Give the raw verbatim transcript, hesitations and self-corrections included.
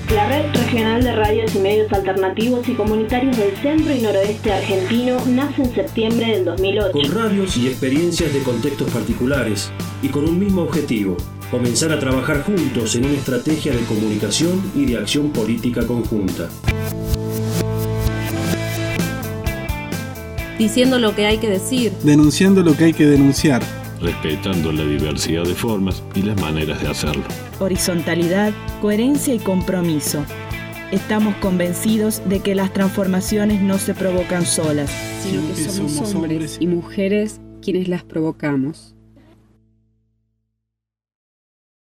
La Red Regional de Radios y Medios Alternativos y Comunitarios del Centro y Noroeste Argentino nace en septiembre del dos mil ocho. Con radios y experiencias de contextos particulares y con un mismo objetivo: comenzar a trabajar juntos en una estrategia de comunicación y de acción política conjunta. Diciendo lo que hay que decir. Denunciando lo que hay que denunciar. Respetando la diversidad de formas y las maneras de hacerlo. Horizontalidad, coherencia y compromiso. Estamos convencidos de que las transformaciones no se provocan solas, sino que somos hombres y mujeres quienes las provocamos.